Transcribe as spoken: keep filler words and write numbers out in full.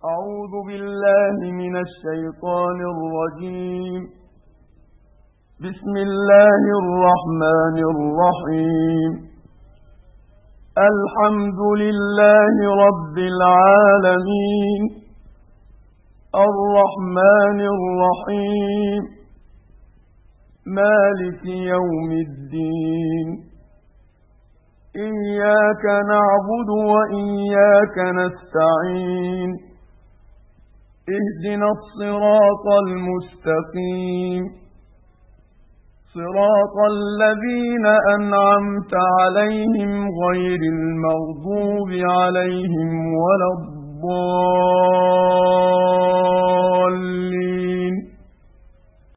أعوذ بالله من الشيطان الرجيم. بسم الله الرحمن الرحيم. الحمد لله رب العالمين، الرحمن الرحيم، مالك يوم الدين. إياك نعبد وإياك نستعين. اهدنا الصراط المستقيم، صراط الذين أنعمت عليهم غير المغضوب عليهم ولا الضالين.